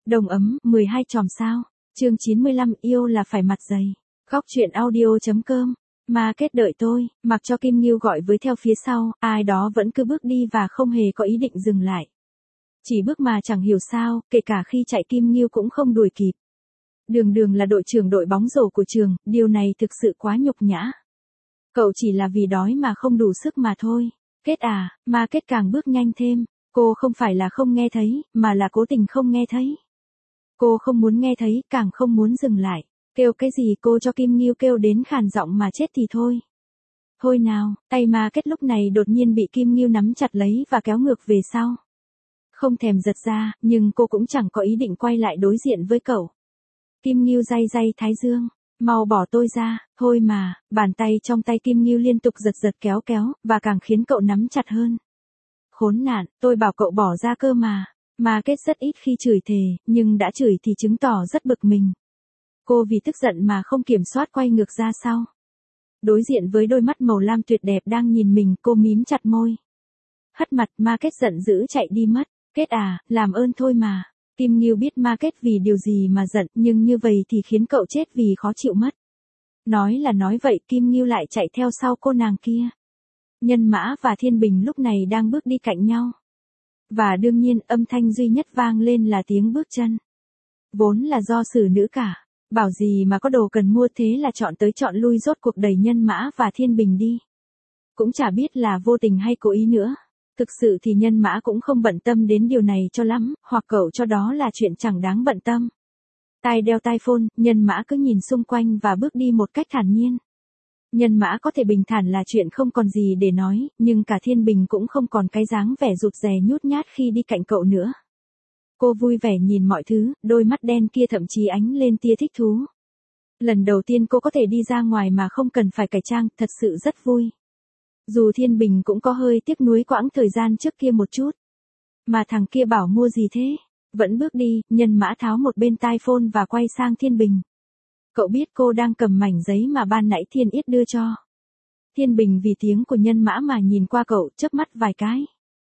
Đồng ấm, 12 chòm sao. Chương 95 yêu là phải mặt dày. Góc chuyện audio.com. Mà kết đợi tôi, mặc cho Kim Ngưu gọi với theo phía sau, ai đó vẫn cứ bước đi và không hề có ý định dừng lại. Chỉ bước mà chẳng hiểu sao, kể cả khi chạy Kim Ngưu cũng không đuổi kịp. Đường Đường là đội trưởng đội bóng rổ của trường, điều này thực sự quá nhục nhã. Cậu chỉ là vì đói mà không đủ sức mà thôi. Kết à, mà Kết càng bước nhanh thêm. Cô không phải là không nghe thấy, mà là cố tình không nghe thấy. Cô không muốn nghe thấy, càng không muốn dừng lại. Kêu cái gì cô cho Kim Ngưu kêu đến khàn giọng mà chết thì thôi. Thôi nào, tay mà Kết lúc này đột nhiên bị Kim Ngưu nắm chặt lấy và kéo ngược về sau. Không thèm giật ra, nhưng cô cũng chẳng có ý định quay lại đối diện với cậu. Kim Ngưu day day thái dương. Mau bỏ tôi ra, thôi mà, bàn tay trong tay Kim Ngưu liên tục giật kéo, và càng khiến cậu nắm chặt hơn. Khốn nạn, tôi bảo cậu bỏ ra cơ mà. Mà Kết rất ít khi chửi thề, nhưng đã chửi thì chứng tỏ rất bực mình. Cô vì tức giận mà không kiểm soát quay ngược ra sau. Đối diện với đôi mắt màu lam tuyệt đẹp đang nhìn mình, cô mím chặt môi. Hất mặt, mà Kết giận dữ chạy đi mất. Kết à, làm ơn thôi mà. Kim Ngưu biết mà Kết vì điều gì mà giận, nhưng như vậy thì khiến cậu chết vì khó chịu mất. Nói là nói vậy, Kim Ngưu lại chạy theo sau cô nàng kia. Nhân Mã và Thiên Bình lúc này đang bước đi cạnh nhau. Và đương nhiên, âm thanh duy nhất vang lên là tiếng bước chân. Vốn là do xử nữ cả. Bảo gì mà có đồ cần mua, thế là chọn tới chọn lui, rốt cuộc đẩy Nhân Mã và Thiên Bình đi. Cũng chả biết là vô tình hay cố ý nữa. Thực sự thì Nhân Mã cũng không bận tâm đến điều này cho lắm, hoặc cậu cho đó là chuyện chẳng đáng bận tâm. Tai đeo tai phone, Nhân Mã cứ nhìn xung quanh và bước đi một cách thản nhiên. Nhân Mã có thể bình thản là chuyện không còn gì để nói, nhưng cả Thiên Bình cũng không còn cái dáng vẻ rụt rè nhút nhát khi đi cạnh cậu nữa. Cô vui vẻ nhìn mọi thứ, đôi mắt đen kia thậm chí ánh lên tia thích thú. Lần đầu tiên cô có thể đi ra ngoài mà không cần phải cải trang, thật sự rất vui. Dù Thiên Bình cũng có hơi tiếc nuối quãng thời gian trước kia một chút. Mà thằng kia bảo mua gì thế? Vẫn bước đi, Nhân Mã tháo một bên tai phone và quay sang Thiên Bình. Cậu biết cô đang cầm mảnh giấy mà ban nãy Thiên Yết đưa cho. Thiên Bình vì tiếng của Nhân Mã mà nhìn qua cậu, chớp mắt vài cái.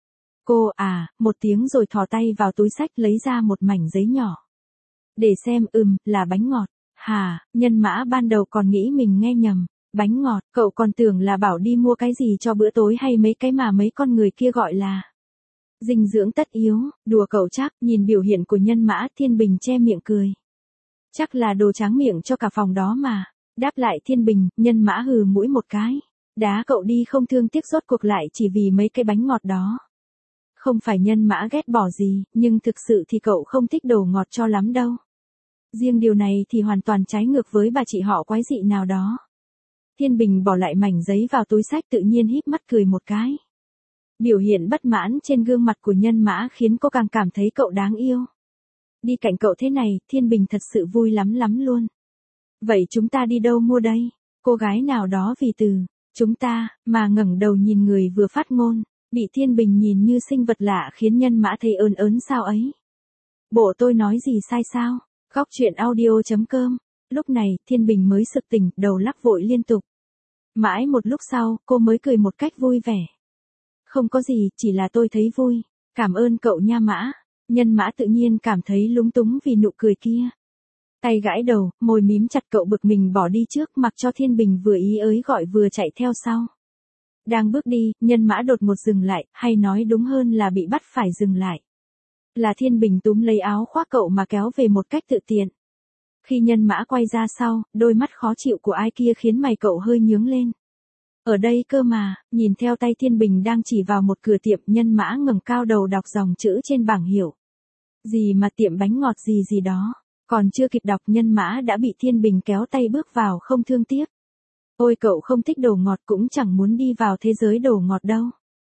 Cô à, một tiếng rồi thò tay vào túi xách lấy ra một mảnh giấy nhỏ. Để xem, là bánh ngọt. Hà, Nhân Mã ban đầu còn nghĩ mình nghe nhầm. Bánh ngọt, cậu còn tưởng là bảo đi mua cái gì cho bữa tối hay mấy cái mà mấy con người kia gọi là dinh dưỡng tất yếu, đùa cậu chắc. Nhìn biểu hiện của Nhân Mã, Thiên Bình che miệng cười. Chắc là đồ tráng miệng cho cả phòng đó mà. Đáp lại Thiên Bình, Nhân Mã hừ mũi một cái. Đá cậu đi không thương tiếc, rốt cuộc lại chỉ vì mấy cái bánh ngọt đó. Không phải Nhân Mã ghét bỏ gì, nhưng thực sự thì cậu không thích đồ ngọt cho lắm đâu. Riêng điều này thì hoàn toàn trái ngược với bà chị họ quái dị nào đó. Thiên Bình bỏ lại mảnh giấy vào túi xách, tự nhiên híp mắt cười một cái. Biểu hiện bất mãn trên gương mặt của Nhân Mã khiến cô càng cảm thấy cậu đáng yêu. Đi cạnh cậu thế này, Thiên Bình thật sự vui lắm luôn. Vậy chúng ta đi đâu mua đây? Cô gái nào đó vì từ chúng ta mà ngẩng đầu nhìn người vừa phát ngôn, bị Thiên Bình nhìn như sinh vật lạ khiến Nhân Mã thấy ớn sao ấy. Bộ tôi nói gì sai sao? Góc chuyện audio.com. Lúc này, Thiên Bình mới sực tỉnh, đầu lắc vội liên tục. Mãi một lúc sau, cô mới cười một cách vui vẻ. Không có gì, chỉ là tôi thấy vui. Cảm ơn cậu nha Mã. Nhân Mã tự nhiên cảm thấy lúng túng vì nụ cười kia. Tay gãi đầu, môi mím chặt, cậu bực mình bỏ đi trước, mặc cho Thiên Bình vừa ý ới gọi vừa chạy theo sau. Đang bước đi, Nhân Mã đột ngột dừng lại, hay nói đúng hơn là bị bắt phải dừng lại. Là Thiên Bình túm lấy áo khoác cậu mà kéo về một cách tự tiện. Khi Nhân Mã quay ra sau, đôi mắt khó chịu của ai kia khiến mày cậu hơi nhướng lên. Ở đây cơ mà, nhìn theo tay Thiên Bình đang chỉ vào một cửa tiệm, Nhân Mã ngẩng cao đầu đọc dòng chữ trên bảng hiệu. Gì mà tiệm bánh ngọt gì đó. Còn chưa kịp đọc, Nhân Mã đã bị Thiên Bình kéo tay bước vào không thương tiếc. Ôi cậu không thích đồ ngọt, cũng chẳng muốn đi vào thế giới đồ ngọt đâu.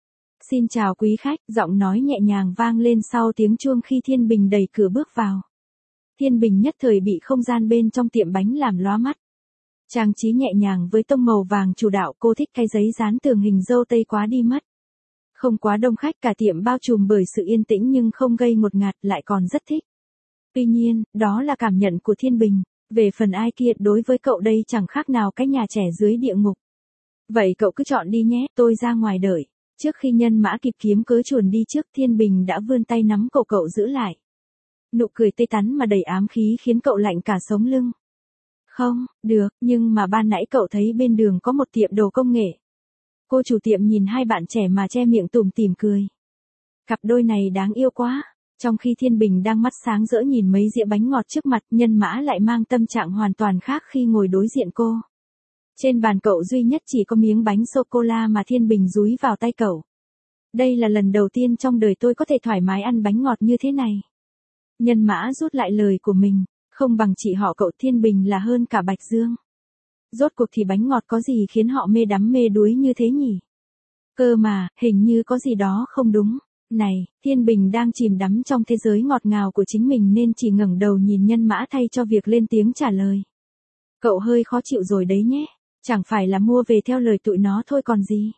Xin chào quý khách, giọng nói nhẹ nhàng vang lên sau tiếng chuông khi Thiên Bình đẩy cửa bước vào. Thiên Bình nhất thời bị không gian bên trong tiệm bánh làm lóa mắt. Trang trí nhẹ nhàng với tông màu vàng chủ đạo, cô thích cái giấy dán tường hình dâu tây quá đi mất. Không quá đông khách, cả tiệm bao trùm bởi sự yên tĩnh nhưng không gây ngột ngạt, lại còn rất thích. Tuy nhiên, đó là cảm nhận của Thiên Bình. Về phần ai kia, đối với cậu đây chẳng khác nào cái nhà trẻ dưới địa ngục. Vậy cậu cứ chọn đi nhé, tôi ra ngoài đợi. Trước khi Nhân Mã kịp kiếm cớ chuồn đi trước, Thiên Bình đã vươn tay nắm cổ cậu giữ lại. Nụ cười tươi tắn mà đầy ám khí khiến cậu lạnh cả sống lưng. Không, được, nhưng mà ban nãy cậu thấy bên đường có một tiệm đồ công nghệ. Cô chủ tiệm nhìn hai bạn trẻ mà che miệng tủm tỉm cười. Cặp đôi này đáng yêu quá. Trong khi Thiên Bình đang mắt sáng rỡ nhìn mấy dĩa bánh ngọt trước mặt, Nhân Mã lại mang tâm trạng hoàn toàn khác khi ngồi đối diện cô. Trên bàn cậu duy nhất chỉ có miếng bánh sô-cô-la mà Thiên Bình dúi vào tay cậu. Đây là lần đầu tiên trong đời tôi có thể thoải mái ăn bánh ngọt như thế này. Nhân Mã rút lại lời của mình, không bằng chị họ cậu Thiên Bình là hơn cả Bạch Dương. Rốt cuộc thì bánh ngọt có gì khiến họ mê đắm mê đuối như thế nhỉ? Cơ mà, hình như có gì đó không đúng. Này, Thiên Bình đang chìm đắm trong thế giới ngọt ngào của chính mình nên chỉ ngẩng đầu nhìn Nhân Mã thay cho việc lên tiếng trả lời. Cậu hơi khó chịu rồi đấy nhé, chẳng phải là mua về theo lời tụi nó thôi còn gì.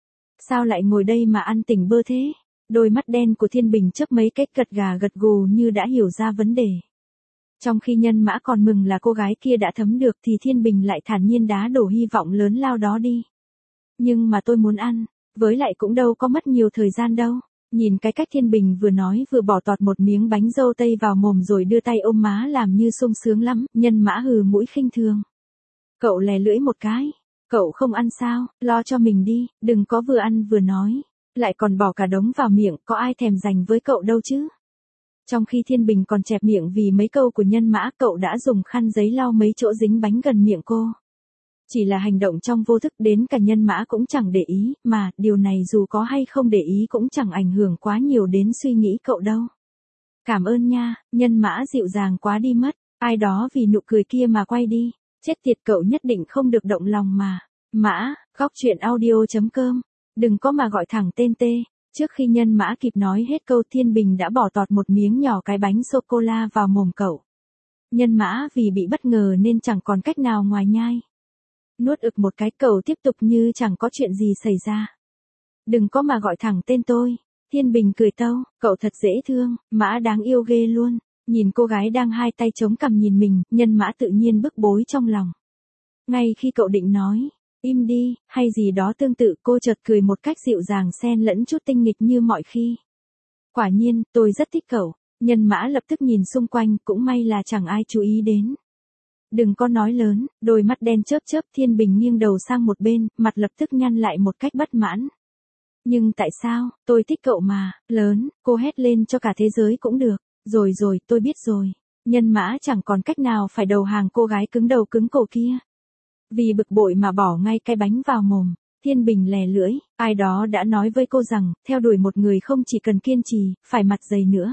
Sao lại ngồi đây mà ăn tỉnh bơ thế? Đôi mắt đen của Thiên Bình chớp mấy cái gật gà gật gù như đã hiểu ra vấn đề. Trong khi Nhân Mã còn mừng là cô gái kia đã thấm được thì Thiên Bình lại thản nhiên đá đổ hy vọng lớn lao đó đi. Nhưng mà tôi muốn ăn, với lại cũng đâu có mất nhiều thời gian đâu. Nhìn cái cách Thiên Bình vừa nói vừa bỏ tọt một miếng bánh dâu tây vào mồm rồi đưa tay ôm má làm như sung sướng lắm, Nhân Mã hừ mũi khinh thường. Cậu lè lưỡi một cái, cậu không ăn sao, lo cho mình đi, đừng có vừa ăn vừa nói, lại còn bỏ cả đống vào miệng, có ai thèm dành với cậu đâu chứ. Trong khi Thiên Bình còn chẹp miệng vì mấy câu của Nhân Mã, cậu đã dùng khăn giấy lau mấy chỗ dính bánh gần miệng cô. Chỉ là hành động trong vô thức đến cả Nhân Mã cũng chẳng để ý, mà điều này dù có hay không để ý cũng chẳng ảnh hưởng quá nhiều đến suy nghĩ cậu đâu. Cảm ơn nha, Nhân Mã dịu dàng quá đi mất, ai đó vì nụ cười kia mà quay đi, chết tiệt cậu nhất định không được động lòng mà. Mã, góc truyện audio.com, đừng có mà gọi thẳng tên tê. Trước khi Nhân Mã kịp nói hết câu Thiên Bình đã bỏ tọt một miếng nhỏ cái bánh sô-cô-la vào mồm cậu. Nhân Mã vì bị bất ngờ nên chẳng còn cách nào ngoài nhai. Nuốt ực một cái cậu tiếp tục như chẳng có chuyện gì xảy ra. Đừng có mà gọi thẳng tên tôi. Thiên Bình cười tâu, cậu thật dễ thương, Mã đáng yêu ghê luôn. Nhìn cô gái đang hai tay chống cằm nhìn mình, Nhân Mã tự nhiên bức bối trong lòng. Ngay khi cậu định nói, im đi, hay gì đó tương tự, cô chợt cười một cách dịu dàng xen lẫn chút tinh nghịch như mọi khi. Quả nhiên, tôi rất thích cậu. Nhân Mã lập tức nhìn xung quanh, cũng may là chẳng ai chú ý đến. Đừng có nói lớn, đôi mắt đen chớp chớp. Thiên Bình nghiêng đầu sang một bên, mặt lập tức nhăn lại một cách bất mãn. Nhưng tại sao, tôi thích cậu mà, lớn, cô hét lên cho cả thế giới cũng được. Rồi rồi, tôi biết rồi. Nhân Mã chẳng còn cách nào phải đầu hàng cô gái cứng đầu cứng cổ kia. Vì bực bội mà bỏ ngay cái bánh vào mồm, Thiên Bình lè lưỡi, ai đó đã nói với cô rằng, theo đuổi một người không chỉ cần kiên trì, phải mặt dày nữa.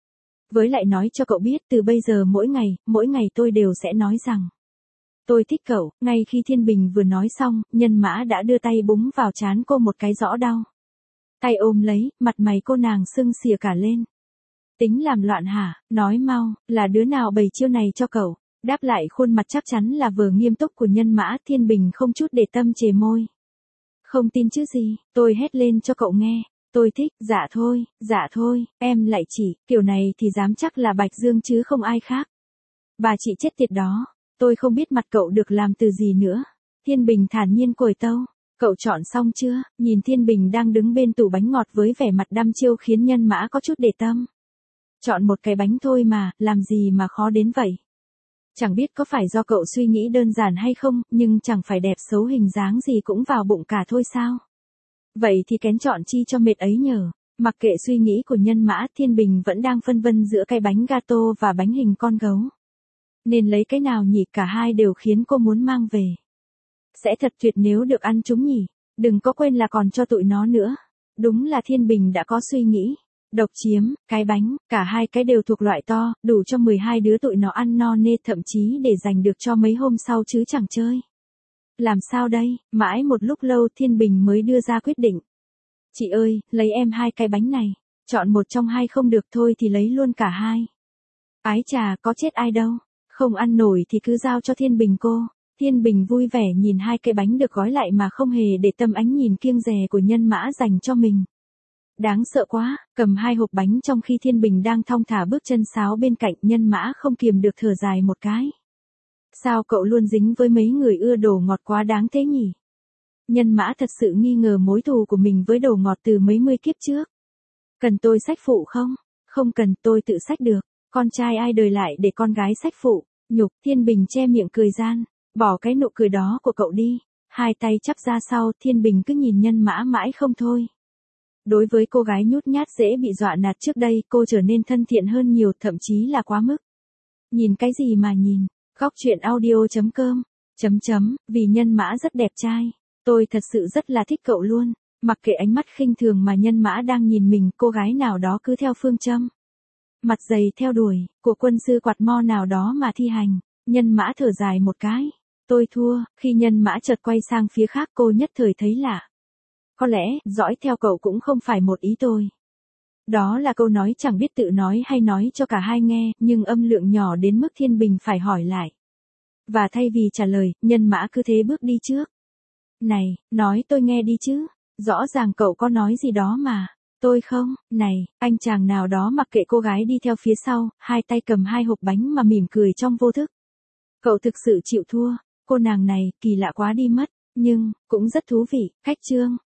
Với lại nói cho cậu biết từ bây giờ mỗi ngày tôi đều sẽ nói rằng tôi thích cậu. Ngay khi Thiên Bình vừa nói xong, Nhân Mã đã đưa tay búng vào trán cô một cái rõ đau. Tay ôm lấy, mặt mày cô nàng sưng xìa cả lên. Tính làm loạn hả, nói mau, là đứa nào bày chiêu này cho cậu? Đáp lại khuôn mặt chắc chắn là vừa nghiêm túc của Nhân Mã. Thiên Bình không chút để tâm chề môi. Không tin chứ gì, tôi hét lên cho cậu nghe. Tôi thích, dạ thôi, em lại chỉ, kiểu này thì dám chắc là Bạch Dương chứ không ai khác. Bà chị chết tiệt đó, tôi không biết mặt cậu được làm từ gì nữa. Thiên Bình thản nhiên cồi tâu, cậu chọn xong chưa? Nhìn Thiên Bình đang đứng bên tủ bánh ngọt với vẻ mặt đăm chiêu khiến Nhân Mã có chút để tâm. Chọn một cái bánh thôi mà, làm gì mà khó đến vậy? Chẳng biết có phải do cậu suy nghĩ đơn giản hay không, nhưng chẳng phải đẹp xấu hình dáng gì cũng vào bụng cả thôi sao? Vậy thì kén chọn chi cho mệt ấy nhờ. Mặc kệ suy nghĩ của Nhân Mã, Thiên Bình vẫn đang phân vân giữa cái bánh gato và bánh hình con gấu. Nên lấy cái nào nhỉ, cả hai đều khiến cô muốn mang về. Sẽ thật tuyệt nếu được ăn chúng nhỉ. Đừng có quên là còn cho tụi nó nữa. Đúng là Thiên Bình đã có suy nghĩ. Độc chiếm, cái bánh, cả hai cái đều thuộc loại to, đủ cho 12 đứa tụi nó ăn no nê, thậm chí để dành được cho mấy hôm sau chứ chẳng chơi. Làm sao đây? Mãi một lúc lâu Thiên Bình mới đưa ra quyết định. Chị ơi, lấy em hai cái bánh này. Chọn một trong hai không được thôi thì lấy luôn cả hai. Ái chà, có chết ai đâu. Không ăn nổi thì cứ giao cho Thiên Bình cô. Thiên Bình vui vẻ nhìn hai cái bánh được gói lại mà không hề để tâm ánh nhìn kiêng dè của Nhân Mã dành cho mình. Đáng sợ quá, cầm hai hộp bánh trong khi Thiên Bình đang thong thả bước chân sáo bên cạnh. Nhân Mã không kiềm được thở dài một cái. Sao cậu luôn dính với mấy người ưa đồ ngọt quá đáng thế nhỉ? Nhân Mã thật sự nghi ngờ mối thù của mình với đồ ngọt từ mấy mươi kiếp trước. Cần tôi xách phụ không? Không cần, tôi tự xách được. Con trai ai đời lại để con gái sách phụ, nhục. Thiên Bình che miệng cười gian, bỏ cái nụ cười đó của cậu đi. Hai tay chắp ra sau, Thiên Bình cứ nhìn Nhân Mã mãi không thôi. Đối với cô gái nhút nhát dễ bị dọa nạt trước đây, cô trở nên thân thiện hơn nhiều, thậm chí là quá mức. Nhìn cái gì mà nhìn, góc chuyện audio.com, vì Nhân Mã rất đẹp trai. Tôi thật sự rất là thích cậu luôn. Mặc kệ ánh mắt khinh thường mà Nhân Mã đang nhìn mình, cô gái nào đó cứ theo phương châm mặt dày theo đuổi, của quân sư quạt mo nào đó mà thi hành. Nhân Mã thở dài một cái. Tôi thua. Khi Nhân Mã chợt quay sang phía khác, cô nhất thời thấy lạ. Có lẽ, dõi theo cậu cũng không phải một ý tôi. Đó là câu nói chẳng biết tự nói hay nói cho cả hai nghe, nhưng âm lượng nhỏ đến mức Thiên Bình phải hỏi lại. Và thay vì trả lời, Nhân Mã cứ thế bước đi trước. Này, nói tôi nghe đi chứ. Rõ ràng cậu có nói gì đó mà. Tôi không. Này, anh chàng nào đó mặc kệ cô gái đi theo phía sau, hai tay cầm hai hộp bánh mà mỉm cười trong vô thức. Cậu thực sự chịu thua. Cô nàng này, kỳ lạ quá đi mất. Nhưng, cũng rất thú vị. Khách trương.